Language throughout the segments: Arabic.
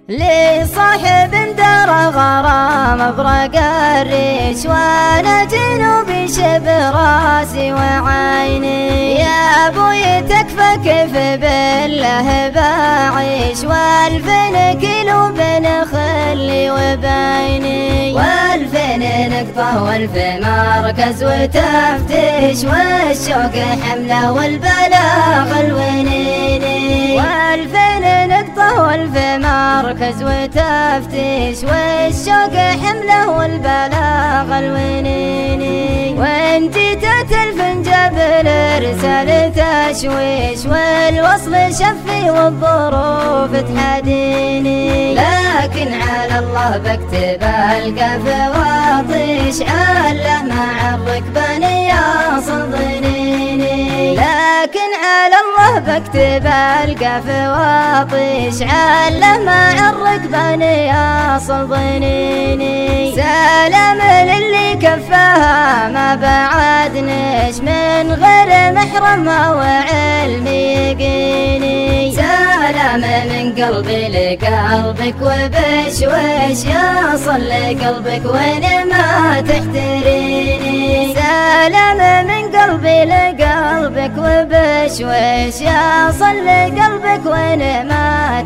لي صاحب دار غرام ابرق الريش، وانا جنوبي شب راسي وعيني. يا ابوي تكفى كيف بالله بعيش، والفين كيلو بين خلي وبيني. والفين نقطة والف مركز وتفتيش، والشوق حمله والبلاغ الونيني. والفين نقطة والف مركز وتفتيش، والشوق حمله والبلاغ الونيني. وان جيت تلفن جبل رسالة تشويش، والوصل شفي والظروف تحديني. لكن على الله بكتب القاف واطيش، على مع الركبان يصل ضنيني. لكن على الله بكتب القاف واطيش، على مع الركبان يصل ضنيني. سلام للي كفاها ما بعدنش، من غير محرم وعلم يقيني. سلام من قلبي لقلبك وبشويش، يصل لقلبك وين ما تحتريني. سلام من قلبي لقلبك وبشويش، يصل لقلبك وين ما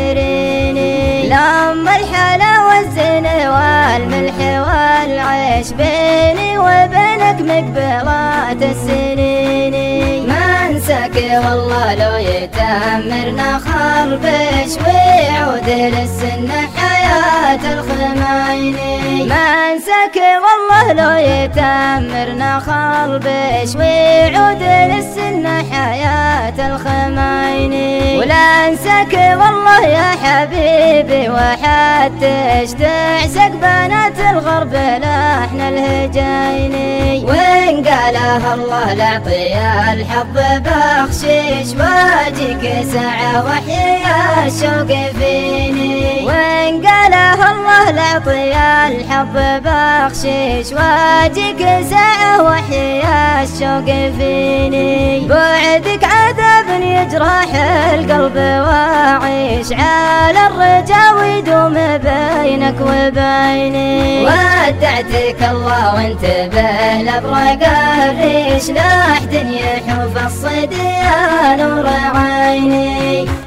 تحتريني. لما الحلا والزين والملح والعيش، بيني وبينك مقبلات السنين. ما انساك والله لو يتأمرنا خربش، ويعود للسنة حياة الخمايني. ما انساك والله لو يتأمرنا خربش، ويعود للسنة حياة الخمايني. ولا انساك والله يا حبيبي وحتش، تعشق بنات الغرب لحن الهجيني. وإن قالها الله لأعطي الحظ بخشيش، واجيك ساعة وحيا الشوق فيني. وإن قالها الله لأعطي الحظ بخشيش، واجيك ساعة وحيا الشوق فيني. بعدك عذاب يجرح القلب، واعيش على الرجا ويدوم بينك وبيني. ودعتك الله وانتبه لابرق الريش، لا احد يحوف الصديان نور عيني.